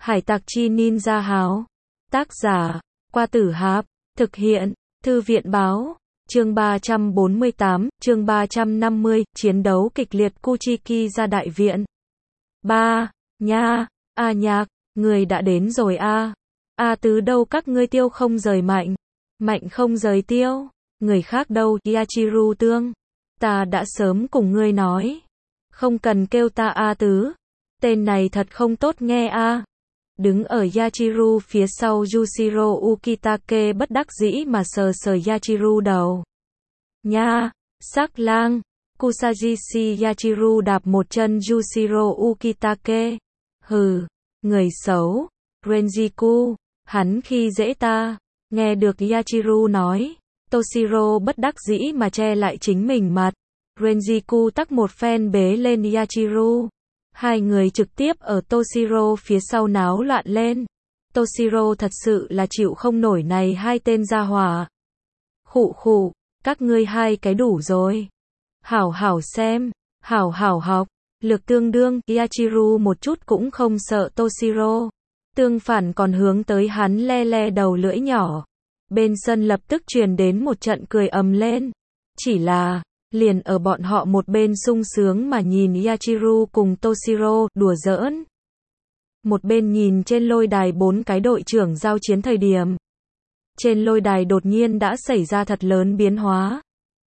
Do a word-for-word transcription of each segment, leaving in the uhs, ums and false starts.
Hải tặc chi ninja háo. Tác giả, Qua Tử Háp. Thực hiện, Thư viện báo. Chương ba trăm bốn mươi tám, chương ba trăm năm mươi, chiến đấu kịch liệt Kuchiki ra đại viện. Ba, nha, a nhạc, người đã đến rồi a. A tứ đâu các ngươi tiêu không rời mạnh. Mạnh không rời tiêu. Người khác đâu, Yachiru tương. Ta đã sớm cùng ngươi nói. Không cần kêu ta A tứ. Tên này thật không tốt nghe a. Đứng ở Yachiru phía sau Yushiro Ukitake bất đắc dĩ mà sờ sờ Yachiru đầu. Nha, sắc lang. Kusagishi Yachiru đạp một chân Yushiro Ukitake. Hừ, người xấu. Renjiku, hắn khi dễ ta. Nghe được Yachiru nói, Toshiro bất đắc dĩ mà che lại chính mình mặt. Renjiku tắc một phen bế lên Yachiru. Hai người trực tiếp ở Toshiro phía sau náo loạn lên. Toshiro thật sự là chịu không nổi này hai tên gia hỏa. Khụ khụ, các ngươi hai cái đủ rồi. Hảo hảo xem, hảo hảo học, lực tương đương, Yachiru một chút cũng không sợ Toshiro. Tương phản còn hướng tới hắn le le đầu lưỡi nhỏ. Bên sân lập tức truyền đến một trận cười ầm lên. Chỉ là, liền ở bọn họ một bên sung sướng mà nhìn Yachiru cùng Toshiro đùa giỡn. Một bên nhìn trên lôi đài bốn cái đội trưởng giao chiến thời điểm. Trên lôi đài đột nhiên đã xảy ra thật lớn biến hóa.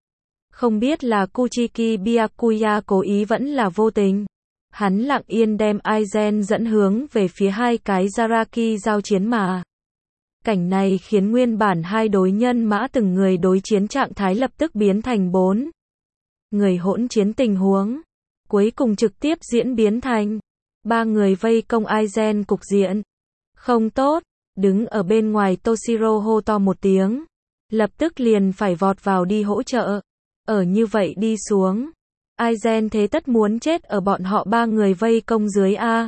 Không biết là Kuchiki Byakuya cố ý vẫn là vô tình. Hắn lặng yên đem Aizen dẫn hướng về phía hai cái Zaraki giao chiến mà. Cảnh này khiến nguyên bản hai đối nhân mã từng người đối chiến trạng thái lập tức biến thành bốn người hỗn chiến tình huống. Cuối cùng trực tiếp diễn biến thành ba người vây công Aizen cục diện. Không tốt, đứng ở bên ngoài Toshiro hô to một tiếng. Lập tức liền phải vọt vào đi hỗ trợ. Ở như vậy đi xuống. Aizen thế tất muốn chết ở bọn họ ba người vây công dưới A.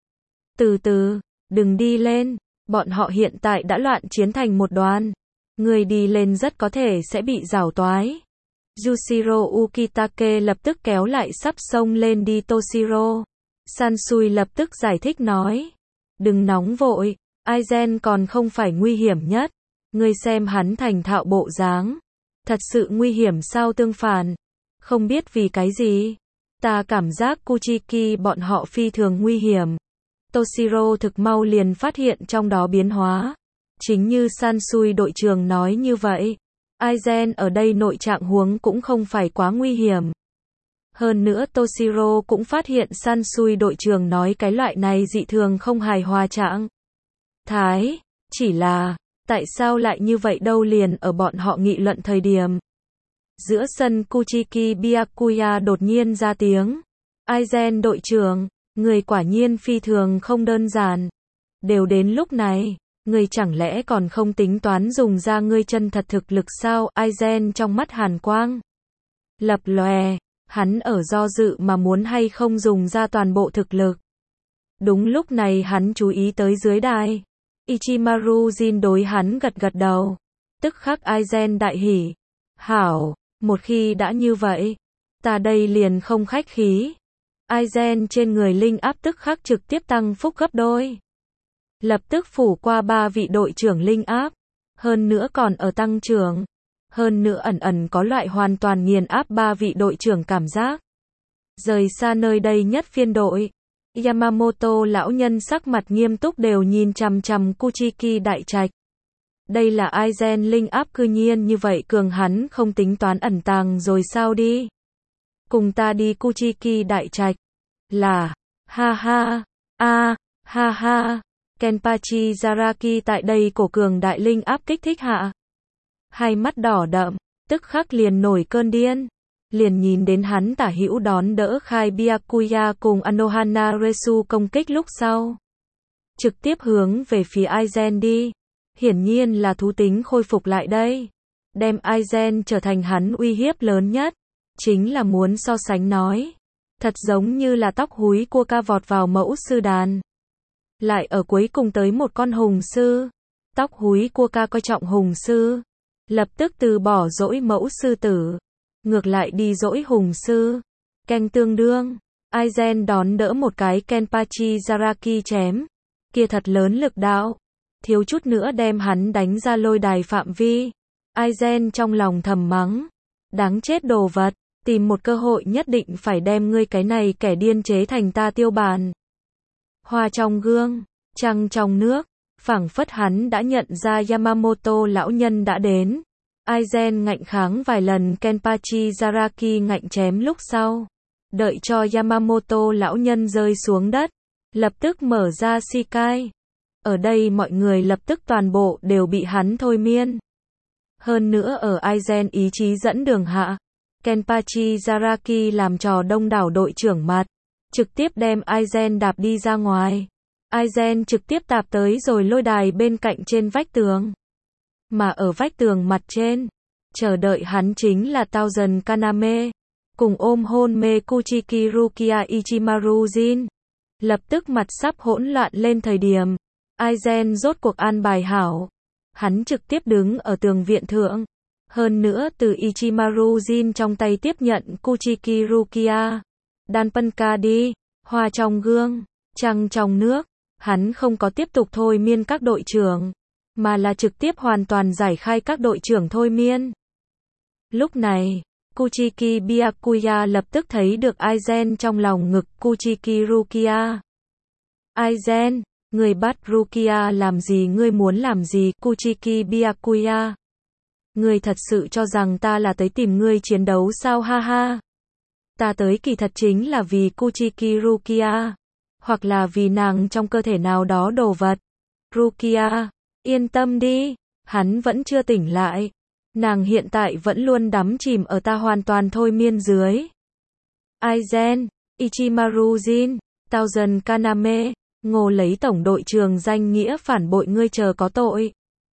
Từ từ, đừng đi lên. Bọn họ hiện tại đã loạn chiến thành một đoàn. Người đi lên rất có thể sẽ bị giảo toái. Yushiro Ukitake lập tức kéo lại sắp xông lên đi Toshiro. Sansui lập tức giải thích nói. Đừng nóng vội, Aizen còn không phải nguy hiểm nhất. Ngươi xem hắn thành thạo bộ dáng. Thật sự nguy hiểm sao tương phản. Không biết vì cái gì. Ta cảm giác Kuchiki bọn họ phi thường nguy hiểm. Toshiro thực mau liền phát hiện trong đó biến hóa. Chính như Sansui đội trưởng nói như vậy. Aizen ở đây nội trạng huống cũng không phải quá nguy hiểm. Hơn nữa Toshiro cũng phát hiện Sansui đội trưởng nói cái loại này dị thường không hài hòa trạng thái. Chỉ là, tại sao lại như vậy đâu liền ở bọn họ nghị luận thời điểm. Giữa sân Kuchiki Byakuya đột nhiên ra tiếng. Aizen đội trưởng, người quả nhiên phi thường không đơn giản. Đều đến lúc này, người chẳng lẽ còn không tính toán dùng ra ngươi chân thật thực lực sao? Aizen trong mắt hàn quang lập lòe, hắn ở do dự mà muốn hay không dùng ra toàn bộ thực lực. Đúng lúc này hắn chú ý tới dưới đài. Ichimaru Jin đối hắn gật gật đầu. Tức khắc Aizen đại hỉ. Hảo, một khi đã như vậy, ta đây liền không khách khí. Aizen trên người linh áp tức khắc trực tiếp tăng phúc gấp đôi. Lập tức phủ qua ba vị đội trưởng linh áp. Hơn nữa còn ở tăng trưởng. Hơn nữa ẩn ẩn có loại hoàn toàn nghiền áp ba vị đội trưởng cảm giác. Rời xa nơi đây nhất phiên đội. Yamamoto lão nhân sắc mặt nghiêm túc đều nhìn chằm chằm Kuchiki đại trạch. Đây là Aizen linh áp cư nhiên như vậy cường hắn không tính toán ẩn tàng rồi sao đi. Cùng ta đi Kuchiki đại trạch. Là, ha ha, a, ha ha. Kenpachi Zaraki tại đây cổ cường đại linh áp kích thích hạ. Hai mắt đỏ đậm, tức khắc liền nổi cơn điên. Liền nhìn đến hắn tả hữu đón đỡ khai Byakuya cùng Anohana Resu công kích lúc sau. Trực tiếp hướng về phía Aizen đi. Hiển nhiên là thú tính khôi phục lại đây. Đem Aizen trở thành hắn uy hiếp lớn nhất. Chính là muốn so sánh nói. Thật giống như là tóc húi cua ca vọt vào mẫu sư đàn. Lại ở cuối cùng tới một con hùng sư. Tóc húi cua ca coi trọng hùng sư. Lập tức từ bỏ dỗi mẫu sư tử. Ngược lại đi dỗi hùng sư. Canh tương đương. Aizen đón đỡ một cái Kenpachi Zaraki chém. Kia thật lớn lực đạo. Thiếu chút nữa đem hắn đánh ra lôi đài phạm vi. Aizen trong lòng thầm mắng. Đáng chết đồ vật. Tìm một cơ hội nhất định phải đem ngươi cái này kẻ điên chế thành ta tiêu bản. Hoa trong gương. Trăng trong nước. Phảng phất hắn đã nhận ra Yamamoto lão nhân đã đến. Aizen ngạnh kháng vài lần Kenpachi Zaraki ngạnh chém lúc sau. Đợi cho Yamamoto lão nhân rơi xuống đất. Lập tức mở ra Shikai. Ở đây mọi người lập tức toàn bộ đều bị hắn thôi miên. Hơn nữa ở Aizen ý chí dẫn đường hạ. Kenpachi Zaraki làm trò đông đảo đội trưởng mặt. Trực tiếp đem Aizen đạp đi ra ngoài. Aizen trực tiếp tạp tới rồi lôi đài bên cạnh trên vách tường. Mà ở vách tường mặt trên, chờ đợi hắn chính là Thousand Kaname, cùng ôm hôn mê Kuchiki Rukia Ichimaru Jin. Lập tức mặt sắp hỗn loạn lên thời điểm, Aizen rốt cuộc an bài hảo. Hắn trực tiếp đứng ở tường viện thượng. Hơn nữa từ Ichimaru Jin trong tay tiếp nhận Kuchiki Rukia. Danpanka đi, hoa trong gương, trăng trong nước. Hắn không có tiếp tục thôi miên các đội trưởng, mà là trực tiếp hoàn toàn giải khai các đội trưởng thôi miên. Lúc này, Kuchiki Byakuya lập tức thấy được Aizen trong lòng ngực Kuchiki Rukia. Aizen, người bắt Rukia làm gì, ngươi muốn làm gì? Kuchiki Byakuya. Ngươi thật sự cho rằng ta là tới tìm ngươi chiến đấu sao? Ha ha. Ta tới kỳ thật chính là vì Kuchiki Rukia. Hoặc là vì nàng trong cơ thể nào đó đồ vật. Rukia, yên tâm đi, hắn vẫn chưa tỉnh lại. Nàng hiện tại vẫn luôn đắm chìm ở ta hoàn toàn thôi miên dưới. Aizen, Ichimaru Jin, Thousand Kaname, Ngô lấy tổng đội trường danh nghĩa phản bội ngươi chờ có tội.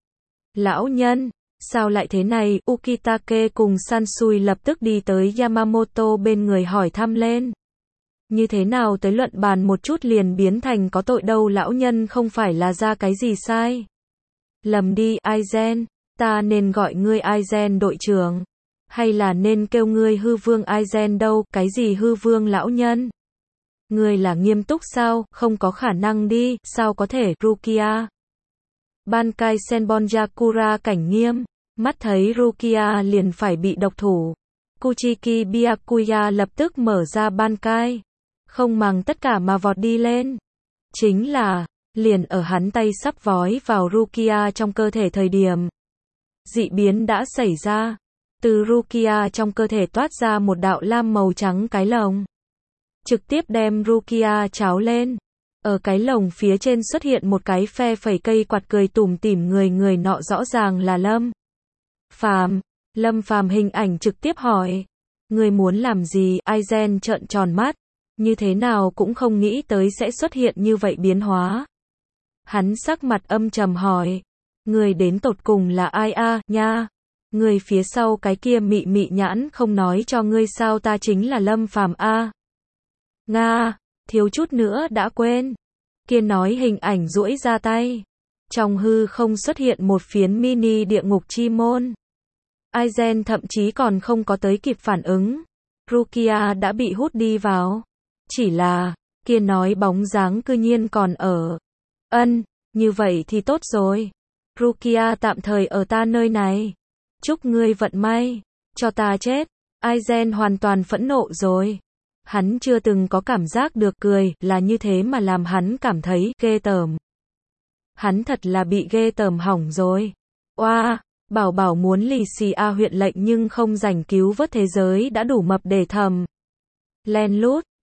Lão nhân, sao lại thế này? Ukitake cùng Sansui lập tức đi tới Yamamoto bên người hỏi thăm lên. Như thế nào tới luận bàn một chút liền biến thành có tội đâu? Lão nhân không phải là ra cái gì sai. Lầm đi, Aizen, ta nên gọi ngươi Aizen đội trưởng, hay là nên kêu ngươi hư vương Aizen đâu? Cái gì hư vương lão nhân? Ngươi là nghiêm túc sao? Không có khả năng đi, sao có thể? Rukia. Bankai Senbonjakura cảnh nghiêm, mắt thấy Rukia liền phải bị độc thủ. Kuchiki Byakuya lập tức mở ra Bankai. Không màng tất cả mà vọt đi lên. Chính là, liền ở hắn tay sắp vói vào Rukia trong cơ thể thời điểm. Dị biến đã xảy ra. Từ Rukia trong cơ thể toát ra một đạo lam màu trắng cái lồng. Trực tiếp đem Rukia tráo lên. Ở cái lồng phía trên xuất hiện một cái phe phẩy cây quạt cười tủm tỉm người người nọ rõ ràng là Lâm Phàm. Lâm Phàm hình ảnh trực tiếp hỏi. Người muốn làm gì? Aizen trợn tròn mắt. Như thế nào cũng không nghĩ tới sẽ xuất hiện như vậy biến hóa. Hắn sắc mặt âm trầm hỏi. Người đến tột cùng là ai a? À, nha. Người phía sau cái kia mị mị nhãn không nói cho ngươi sao ta chính là Lâm Phàm a. À. Nga, thiếu chút nữa đã quên. Kia nói hình ảnh duỗi ra tay. Trong hư không xuất hiện một phiến mini địa ngục chi môn. Aizen thậm chí còn không có tới kịp phản ứng. Rukia đã bị hút đi vào. Chỉ là, kia nói bóng dáng cư nhiên còn ở. Ân, như vậy thì tốt rồi. Rukia tạm thời ở ta nơi này. Chúc ngươi vận may. Cho ta chết. Aizen hoàn toàn phẫn nộ rồi. Hắn chưa từng có cảm giác được cười là như thế mà làm hắn cảm thấy ghê tởm. Hắn thật là bị ghê tởm hỏng rồi. Oa, wow, bảo bảo muốn lì xì a huyện lệnh nhưng không giành cứu vớt thế giới đã đủ mập để thầm. Len lút.